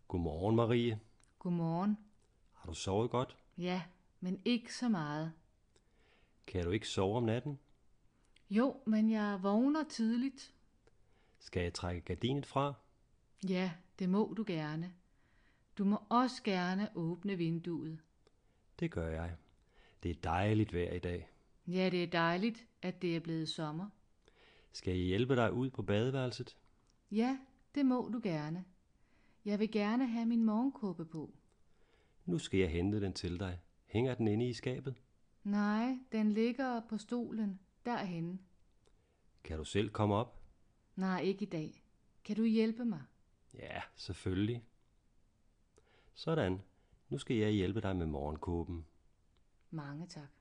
Godmorgen, Marie. Godmorgen. Har du sovet godt? Ja, men ikke så meget. Kan du ikke sove om natten? Jo, men jeg vågner tidligt. Skal jeg trække gardinet fra? Ja, det må du gerne. Du må også gerne åbne vinduet. Det gør jeg. Det er dejligt vejr i dag. Ja, det er dejligt, at det er blevet sommer. Skal jeg hjælpe dig ud på badeværelset? Ja, det må du gerne. Jeg vil gerne have min morgenkåbe på. Nu skal jeg hente den til dig. Hænger den inde i skabet? Nej, den ligger på stolen derhenne. Kan du selv komme op? Nej, ikke i dag. Kan du hjælpe mig? Ja, selvfølgelig. Sådan. Nu skal jeg hjælpe dig med morgenkåben. Mange tak.